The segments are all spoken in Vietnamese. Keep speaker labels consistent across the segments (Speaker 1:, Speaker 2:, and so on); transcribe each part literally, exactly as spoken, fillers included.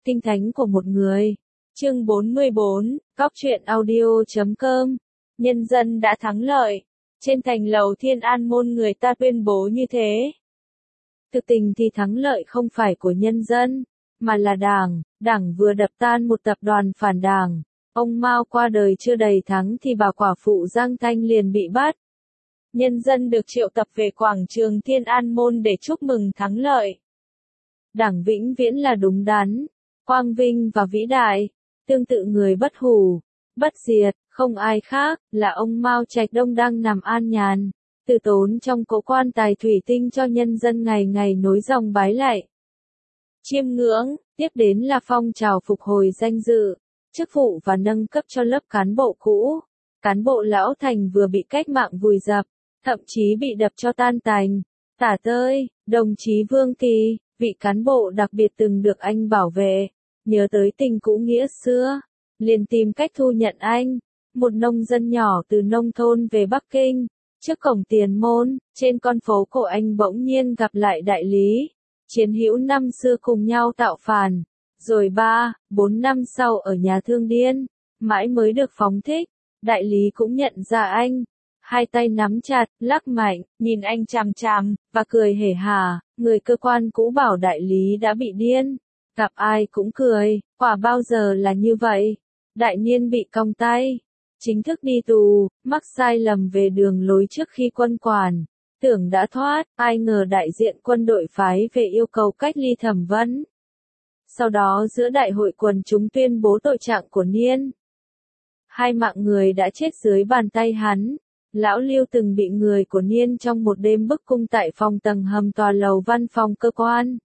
Speaker 1: Kinh thánh của một người. Chương bốn mươi bốn, Cóc truyện audio chấm com. Nhân dân đã thắng lợi. Trên thành lầu Thiên An môn người ta tuyên bố như thế. Thực tình thì thắng lợi không phải của nhân dân, mà là đảng. Đảng vừa đập tan một tập đoàn phản đảng. Ông Mao qua đời chưa đầy tháng thì bà quả phụ Giang Thanh liền bị bắt. Nhân dân được triệu tập về quảng trường Thiên An môn để chúc mừng thắng lợi. Đảng vĩnh viễn là đúng đắn, quang vinh và vĩ đại. Tương tự người bất hủ, bất diệt, không ai khác, là ông Mao Trạch Đông đang nằm an nhàn, từ tốn trong cỗ quan tài thủy tinh cho nhân dân ngày ngày nối dòng bái lạy. Chiêm ngưỡng, tiếp đến là phong trào phục hồi danh dự, chức vụ và nâng cấp cho lớp cán bộ cũ. Cán bộ lão thành vừa bị cách mạng vùi dập, thậm chí bị đập cho tan tành. Tả tơi, đồng chí Vương Kỳ, vị cán bộ đặc biệt từng được anh bảo vệ, nhớ tới tình cũ nghĩa xưa, liền tìm cách thu nhận anh, một nông dân nhỏ từ nông thôn về Bắc Kinh. Trước cổng Tiền Môn, trên con phố cổ anh bỗng nhiên gặp lại đại lý, chiến hữu năm xưa cùng nhau tạo phản, rồi ba, bốn năm sau ở nhà thương điên, mãi mới được phóng thích. Đại lý cũng nhận ra anh, hai tay nắm chặt, lắc mạnh, nhìn anh chằm chằm, và cười hề hà. Người cơ quan cũ bảo đại lý đã bị điên, gặp ai cũng cười, quả bao giờ là như vậy. Đại niên bị còng tay, chính thức đi tù, mắc sai lầm về đường lối trước khi quân quản, tưởng đã thoát, ai ngờ đại diện quân đội phái về yêu cầu cách ly thẩm vấn. Sau đó giữa đại hội quần chúng tuyên bố tội trạng của Niên. Hai mạng người đã chết dưới bàn tay hắn. Lão Lưu từng bị người của Niên trong một đêm bức cung tại phòng tầng hầm tòa lầu văn phòng cơ quan.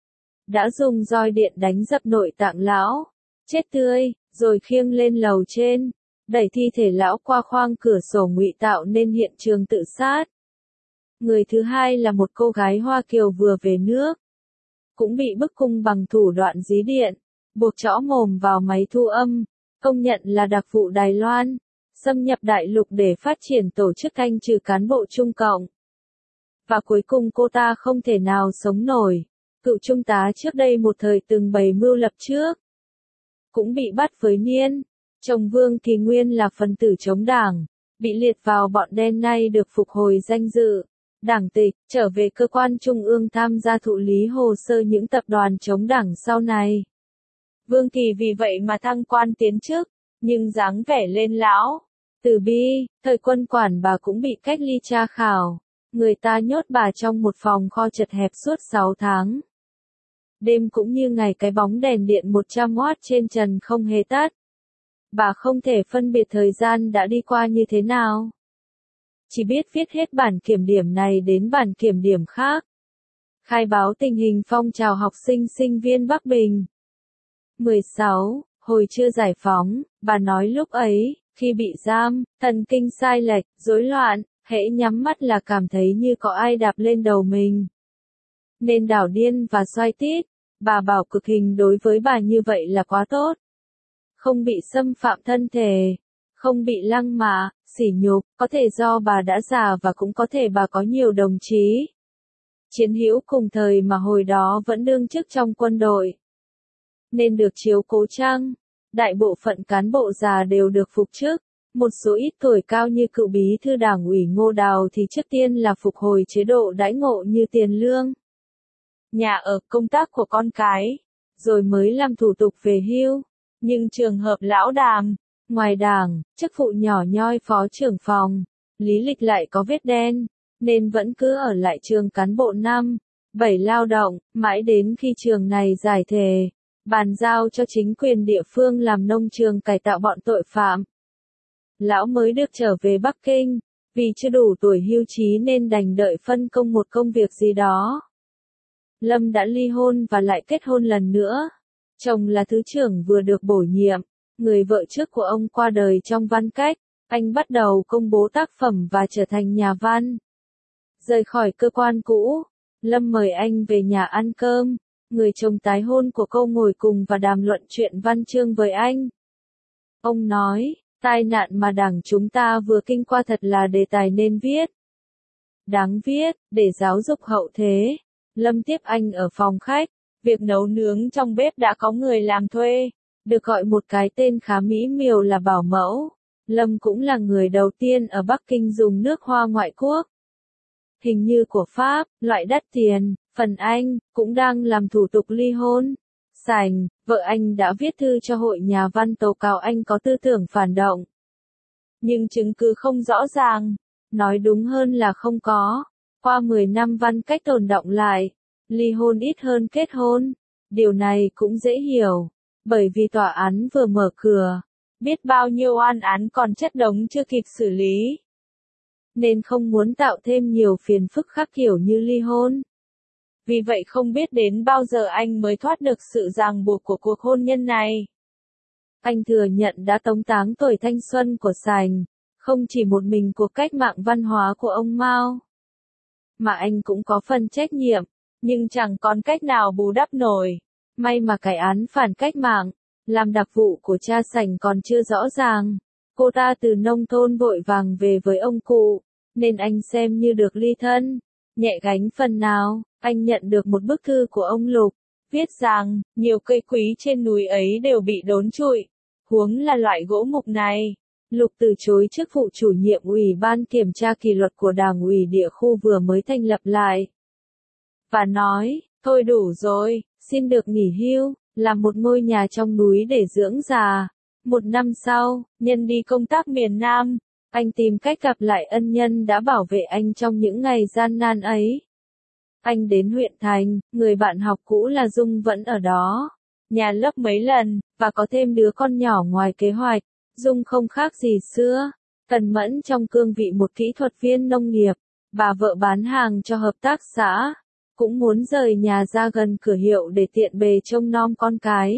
Speaker 1: Đã dùng roi điện đánh dập nội tạng lão, chết tươi, rồi khiêng lên lầu trên, đẩy thi thể lão qua khoang cửa sổ ngụy tạo nên hiện trường tự sát. Người thứ hai là một cô gái Hoa Kiều vừa về nước, cũng bị bức cung bằng thủ đoạn dí điện, buộc trõ mồm vào máy thu âm, công nhận là đặc vụ Đài Loan, xâm nhập đại lục để phát triển tổ chức canh trừ cán bộ Trung Cộng. Và cuối cùng cô ta không thể nào sống nổi. Cựu trung tá trước đây một thời từng bày mưu lập trước, cũng bị bắt với Niên. Chồng Vương Kỳ Nguyên là phần tử chống đảng, bị liệt vào bọn đen, nay được phục hồi danh dự, đảng tịch, trở về cơ quan trung ương tham gia thụ lý hồ sơ những tập đoàn chống đảng sau này. Vương Kỳ vì vậy mà thăng quan tiến chức, nhưng dáng vẻ lên lão, từ bi. Thời quân quản bà cũng bị cách ly tra khảo, người ta nhốt bà trong một phòng kho chật hẹp suốt sáu tháng. Đêm cũng như ngày cái bóng đèn điện một trăm oát trên trần không hề tắt. Bà không thể phân biệt thời gian đã đi qua như thế nào. Chỉ biết viết hết bản kiểm điểm này đến bản kiểm điểm khác. Khai báo tình hình phong trào học sinh sinh viên Bắc Bình. mười sáu. Hồi chưa giải phóng, bà nói lúc ấy, khi bị giam, thần kinh sai lệch, rối loạn, hễ nhắm mắt là cảm thấy như có ai đạp lên đầu mình. Nên đảo điên và xoay tít. Bà bảo cực hình đối với bà như vậy là quá tốt. Không bị xâm phạm thân thể, không bị lăng mạ, sỉ nhục, có thể do bà đã già và cũng có thể bà có nhiều đồng chí chiến hữu cùng thời mà hồi đó vẫn đương chức trong quân đội, nên được chiếu cố chăng. Đại bộ phận cán bộ già đều được phục chức, một số ít tuổi cao như cựu bí thư đảng ủy Ngô Đào thì trước tiên là phục hồi chế độ đãi ngộ như tiền lương, nhà ở, công tác của con cái, rồi mới làm thủ tục về hưu. Nhưng trường hợp lão Đàm, ngoài đảng, chức vụ nhỏ nhoi phó trưởng phòng, lý lịch lại có vết đen, nên vẫn cứ ở lại trường cán bộ năm, bảy lao động, mãi đến khi trường này giải thể, bàn giao cho chính quyền địa phương làm nông trường cải tạo bọn tội phạm. Lão mới được trở về Bắc Kinh, vì chưa đủ tuổi hưu trí nên đành đợi phân công một công việc gì đó. Lâm đã ly hôn và lại kết hôn lần nữa. Chồng là thứ trưởng vừa được bổ nhiệm, người vợ trước của ông qua đời trong văn cách, anh bắt đầu công bố tác phẩm và trở thành nhà văn. Rời khỏi cơ quan cũ, Lâm mời anh về nhà ăn cơm, người chồng tái hôn của cô ngồi cùng và đàm luận chuyện văn chương với anh. Ông nói, tai nạn mà đảng chúng ta vừa kinh qua thật là đề tài nên viết. Đáng viết, để giáo dục hậu thế. Lâm tiếp anh ở phòng khách. Việc nấu nướng trong bếp đã có người làm thuê, được gọi một cái tên khá mỹ miều là bảo mẫu. Lâm cũng là người đầu tiên ở Bắc Kinh dùng nước hoa ngoại quốc. Hình như của Pháp, loại đắt tiền, phần Anh, cũng đang làm thủ tục ly hôn. Sành, vợ anh đã viết thư cho hội nhà văn tố cáo anh có tư tưởng phản động. Nhưng chứng cứ không rõ ràng, nói đúng hơn là không có. Qua mười năm văn cách tồn đọng lại, ly hôn ít hơn kết hôn. Điều này cũng dễ hiểu, bởi vì tòa án vừa mở cửa, biết bao nhiêu oan án còn chất đống chưa kịp xử lý. Nên không muốn tạo thêm nhiều phiền phức khác kiểu như ly hôn. Vì vậy không biết đến bao giờ anh mới thoát được sự ràng buộc của cuộc hôn nhân này. Anh thừa nhận đã tống táng tuổi thanh xuân của Sành, không chỉ một mình cuộc cách mạng văn hóa của ông Mao, mà anh cũng có phần trách nhiệm, nhưng chẳng còn cách nào bù đắp nổi. May mà cái án phản cách mạng, làm đặc vụ của cha Sành còn chưa rõ ràng. Cô ta từ nông thôn vội vàng về với ông cụ, nên anh xem như được ly thân. Nhẹ gánh phần nào, anh nhận được một bức thư của ông Lục, viết rằng, nhiều cây quý trên núi ấy đều bị đốn trụi, huống là loại gỗ mục này. Lục từ chối chức vụ chủ nhiệm Ủy ban kiểm tra kỷ luật của Đảng ủy địa khu vừa mới thành lập lại. Và nói, thôi đủ rồi, xin được nghỉ hưu, làm một ngôi nhà trong núi để dưỡng già. Một năm sau, nhân đi công tác miền Nam, anh tìm cách gặp lại ân nhân đã bảo vệ anh trong những ngày gian nan ấy. Anh đến huyện thành, người bạn học cũ là Dung vẫn ở đó. Nhà lớp mấy lần, và có thêm đứa con nhỏ ngoài kế hoạch. Dung không khác gì xưa, cần mẫn trong cương vị một kỹ thuật viên nông nghiệp, bà vợ bán hàng cho hợp tác xã, cũng muốn rời nhà ra gần cửa hiệu để tiện bề trông nom con cái.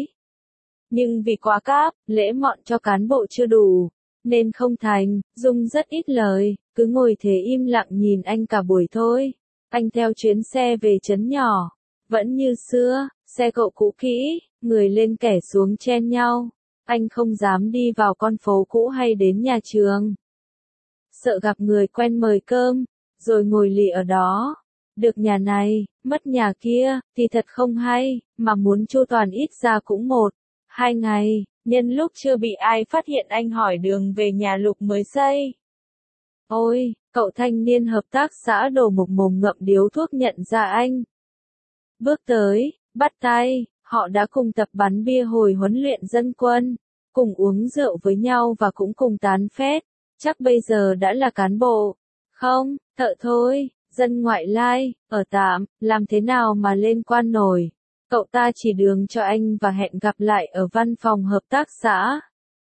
Speaker 1: Nhưng vì quá cáp, lễ mọn cho cán bộ chưa đủ, nên không thành. Dung rất ít lời, cứ ngồi thế im lặng nhìn anh cả buổi thôi. Anh theo chuyến xe về trấn nhỏ, vẫn như xưa, xe cộ cũ kỹ, người lên kẻ xuống chen nhau. Anh không dám đi vào con phố cũ hay đến nhà trường. Sợ gặp người quen mời cơm, rồi ngồi lì ở đó. Được nhà này, mất nhà kia, thì thật không hay, mà muốn chu toàn ít ra cũng một, hai ngày, nhân lúc chưa bị ai phát hiện anh hỏi đường về nhà Lục mới xây. Ôi, cậu thanh niên hợp tác xã đổ một mồm ngậm điếu thuốc nhận ra anh. Bước tới, bắt tay, họ đã cùng tập bắn bia hồi huấn luyện dân quân, cùng uống rượu với nhau và cũng cùng tán phét, chắc bây giờ đã là cán bộ. Không, thợ thôi, dân ngoại lai, ở tạm, làm thế nào mà lên quan nổi. Cậu ta chỉ đường cho anh và hẹn gặp lại ở văn phòng hợp tác xã.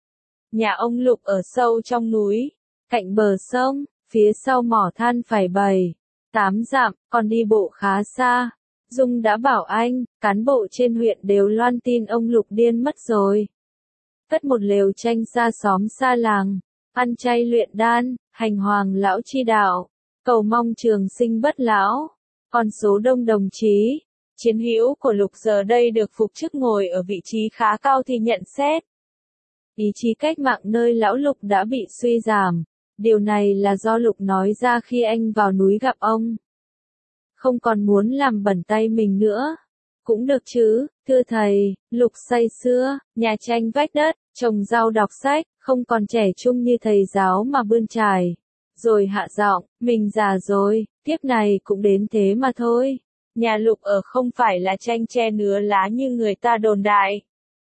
Speaker 1: Nhà ông Lục ở sâu trong núi, cạnh bờ sông, phía sau mỏ than phải bảy, tám dặm, còn đi bộ khá xa. Dung đã bảo anh, cán bộ trên huyện đều loan tin ông Lục điên mất rồi. Cất một lều tranh xa xóm xa làng, ăn chay luyện đan, hành hoàng lão chi đạo, cầu mong trường sinh bất lão. Còn số đông đồng chí, chiến hữu của Lục giờ đây được phục chức ngồi ở vị trí khá cao thì nhận xét. Ý chí cách mạng nơi lão Lục đã bị suy giảm. Điều này là do Lục nói ra khi anh vào núi gặp ông. Không còn muốn làm bẩn tay mình nữa. Cũng được chứ, thưa thầy. Lục say sưa, nhà tranh vách đất, trồng rau đọc sách, không còn trẻ trung như thầy giáo mà bươn trải. Rồi hạ giọng, mình già rồi, tiếp này cũng đến thế mà thôi. Nhà Lục ở không phải là tranh tre nứa lá như người ta đồn đại,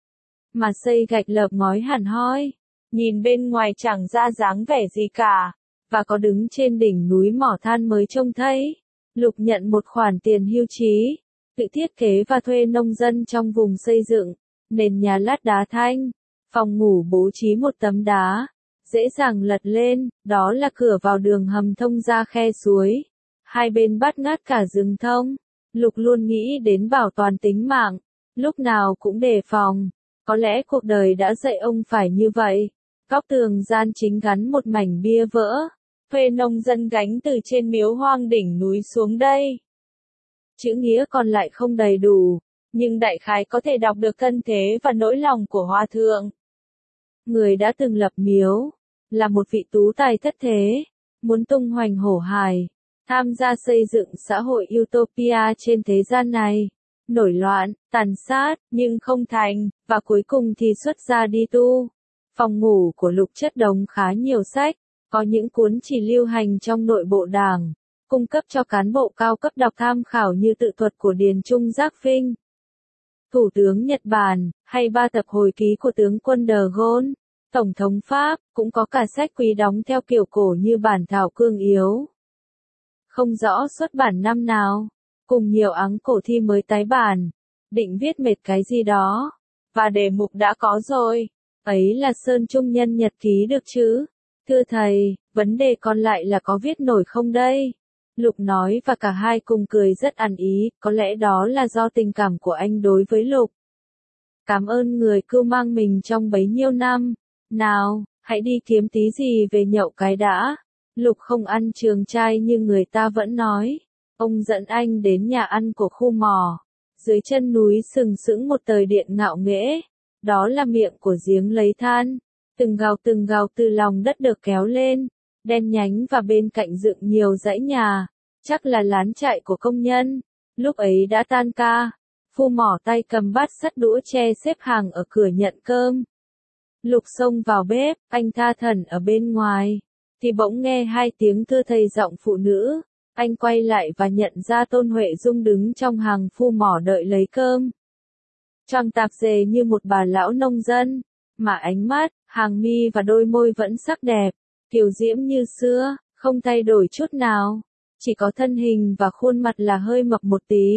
Speaker 1: mà xây gạch lợp ngói hẳn hoi. Nhìn bên ngoài chẳng ra dáng vẻ gì cả, và có đứng trên đỉnh núi mỏ than mới trông thấy. Lục nhận một khoản tiền hưu trí, tự thiết kế và thuê nông dân trong vùng xây dựng, nền nhà lát đá thanh, phòng ngủ bố trí một tấm đá, dễ dàng lật lên, đó là cửa vào đường hầm thông ra khe suối. Hai bên bắt ngát cả rừng thông. Lục luôn nghĩ đến bảo toàn tính mạng, lúc nào cũng đề phòng. Có lẽ cuộc đời đã dạy ông phải như vậy. Góc tường gian chính gắn một mảnh bia vỡ, thuê nông dân gánh từ trên miếu hoang đỉnh núi xuống đây. Chữ nghĩa còn lại không đầy đủ, nhưng đại khái có thể đọc được thân thế và nỗi lòng của Hòa thượng. Người đã từng lập miếu, là một vị tú tài thất thế, muốn tung hoành hổ hài, tham gia xây dựng xã hội utopia trên thế gian này, nổi loạn, tàn sát, nhưng không thành, và cuối cùng thì xuất gia đi tu. Phòng ngủ của Lục chất đống khá nhiều sách, có những cuốn chỉ lưu hành trong nội bộ đảng, cung cấp cho cán bộ cao cấp đọc tham khảo như tự thuật của Điền Trung Giác Phinh, Thủ tướng Nhật Bản, hay ba tập hồi ký của tướng quân De Gaulle, Tổng thống Pháp, cũng có cả sách quý đóng theo kiểu cổ như bản thảo cương yếu. Không rõ xuất bản năm nào, cùng nhiều áng cổ thi mới tái bản, định viết mệt cái gì đó, và đề mục đã có rồi, ấy là Sơn Trung Nhân nhật ký được chứ? Thưa thầy, vấn đề còn lại là có viết nổi không đây? Lục nói và cả hai cùng cười rất ăn ý, có lẽ đó là do tình cảm của anh đối với Lục. Cảm ơn người cưu mang mình trong bấy nhiêu năm. Nào, hãy đi kiếm tí gì về nhậu cái đã. Lục không ăn trường trai như người ta vẫn nói. Ông dẫn anh đến nhà ăn của khu mỏ. Dưới chân núi sừng sững một tời điện ngạo nghễ. Đó là miệng của giếng lấy than. Từng gào từng gào từ lòng đất được kéo lên. Đen nhánh và bên cạnh dựng nhiều dãy nhà. Chắc là lán trại của công nhân. Lúc ấy đã tan ca. Phu mỏ tay cầm bát sắt đũa tre xếp hàng ở cửa nhận cơm. Lục xông vào bếp, anh tha thẩn ở bên ngoài. Thì bỗng nghe hai tiếng thưa thầy giọng phụ nữ. Anh quay lại và nhận ra Tôn Huệ Dung đứng trong hàng phu mỏ đợi lấy cơm. Choàng tạp dề như một bà lão nông dân. Mà ánh mắt, hàng mi và đôi môi vẫn sắc đẹp. Kiều diễm như xưa, không thay đổi chút nào. Chỉ có thân hình và khuôn mặt là hơi mập một tí.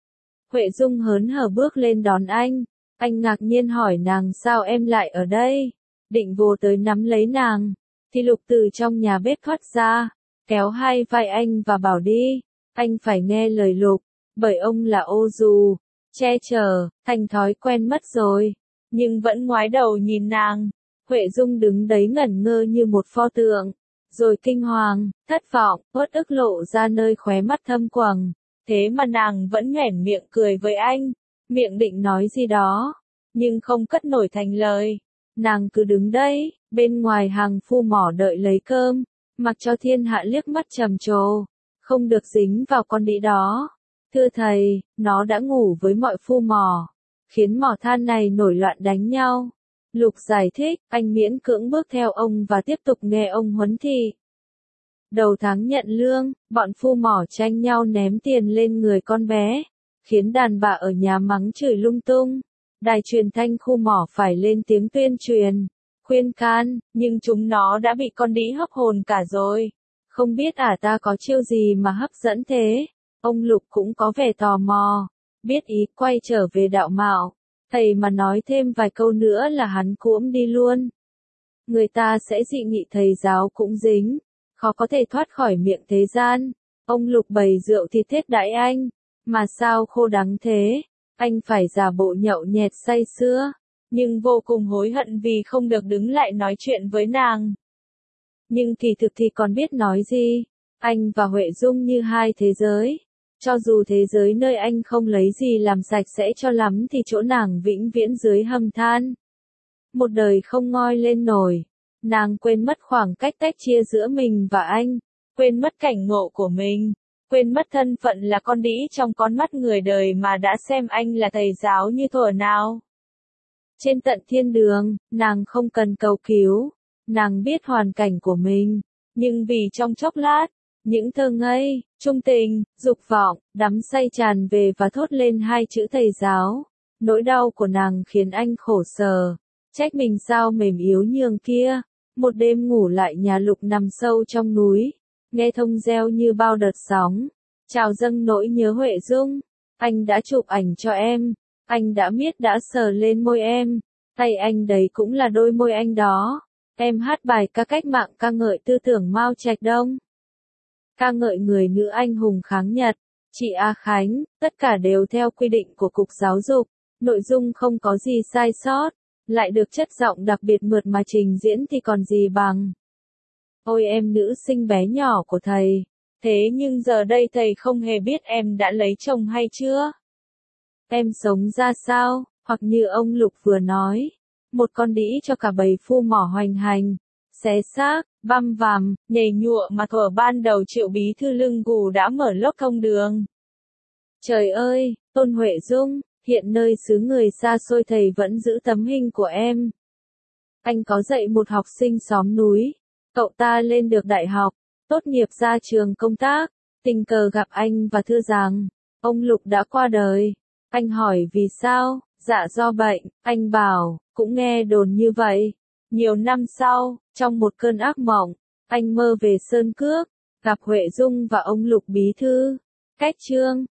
Speaker 1: Huệ Dung hớn hở bước lên đón anh. Anh ngạc nhiên hỏi nàng sao em lại ở đây. Định vồ tới nắm lấy nàng. Thì Lục từ trong nhà bếp thoát ra. Kéo hai vai anh và bảo đi. Anh phải nghe lời Lục. Bởi ông là ô dù. Che chở, thành thói quen mất rồi. Nhưng vẫn ngoái đầu nhìn nàng. Huệ Dung đứng đấy ngẩn ngơ như một pho tượng. Rồi kinh hoàng, thất vọng, uất ức lộ ra nơi khóe mắt thâm quầng. Thế mà nàng vẫn nhoẻn miệng cười với anh. Miệng định nói gì đó. Nhưng không cất nổi thành lời. Nàng cứ đứng đấy, bên ngoài hàng phu mỏ đợi lấy cơm. Mặc cho thiên hạ liếc mắt trầm trồ. Không được dính vào con đĩ đó. Thưa thầy, nó đã ngủ với mọi phu mỏ. Khiến mỏ than này nổi loạn đánh nhau. Lục giải thích, anh miễn cưỡng bước theo ông và tiếp tục nghe ông huấn thị. Đầu tháng nhận lương, bọn phu mỏ tranh nhau ném tiền lên người con bé. Khiến đàn bà ở nhà mắng chửi lung tung. Đài truyền thanh khu mỏ phải lên tiếng tuyên truyền, khuyên can, nhưng chúng nó đã bị con đĩ hấp hồn cả rồi. Không biết ả ta có chiêu gì mà hấp dẫn thế. Ông Lục cũng có vẻ tò mò. Biết ý quay trở về đạo mạo. Thầy mà nói thêm vài câu nữa là hắn cuỗm đi luôn. Người ta sẽ dị nghị thầy giáo cũng dính. Khó có thể thoát khỏi miệng thế gian. Ông Lục bày rượu thì thết đãi anh. Mà sao khô đắng thế? Anh phải giả bộ nhậu nhẹt say sưa. Nhưng vô cùng hối hận vì không được đứng lại nói chuyện với nàng. Nhưng kỳ thực thì còn biết nói gì. Anh và Huệ Dung như hai thế giới. Cho dù thế giới nơi anh không lấy gì làm sạch sẽ cho lắm thì chỗ nàng vĩnh viễn dưới hầm than. Một đời không ngoi lên nổi. Nàng quên mất khoảng cách tách chia giữa mình và anh. Quên mất cảnh ngộ của mình. Quên mất thân phận là con đĩ trong con mắt người đời mà đã xem anh là thầy giáo như thuở nào. Trên tận thiên đường, nàng không cần cầu cứu. Nàng biết hoàn cảnh của mình. Nhưng vì trong chốc lát, những thơ ngây, trung tình, dục vọng, đắm say tràn về và thốt lên hai chữ thầy giáo. Nỗi đau của nàng khiến anh khổ sở. Trách mình sao mềm yếu nhường kia. Một đêm ngủ lại nhà Lục nằm sâu trong núi. Nghe thông reo như bao đợt sóng. Trào dâng nỗi nhớ Huệ Dung. Anh đã chụp ảnh cho em. Anh đã miết đã sờ lên môi em. Tay anh đấy cũng là đôi môi anh đó. Em hát bài ca cách mạng ca ngợi tư tưởng Mao Trạch Đông. Ca ngợi người nữ anh hùng kháng Nhật. Chị A Khánh, tất cả đều theo quy định của Cục Giáo dục. Nội dung không có gì sai sót. Lại được chất giọng đặc biệt mượt mà trình diễn thì còn gì bằng. Ôi em nữ xinh bé nhỏ của thầy. Thế nhưng giờ đây thầy không hề biết em đã lấy chồng hay chưa? Em sống ra sao? Hoặc như ông Lục vừa nói. Một con đĩ cho cả bầy phu mỏ hoành hành. Xé xác, băm vằm, nhầy nhụa mà thuở ban đầu Triệu bí thư lưng gù đã mở lốc thông đường. Trời ơi, Tôn Huệ Dung, hiện nơi xứ người xa xôi thầy vẫn giữ tấm hình của em. Anh có dạy một học sinh xóm núi. Cậu ta lên được đại học, tốt nghiệp ra trường công tác, tình cờ gặp anh và thưa rằng, ông Lục đã qua đời. Anh hỏi vì sao, dạ do bệnh, anh bảo, cũng nghe đồn như vậy. Nhiều năm sau, trong một cơn ác mộng, anh mơ về Sơn Cước, gặp Huệ Dung và ông Lục bí thư. Cách chương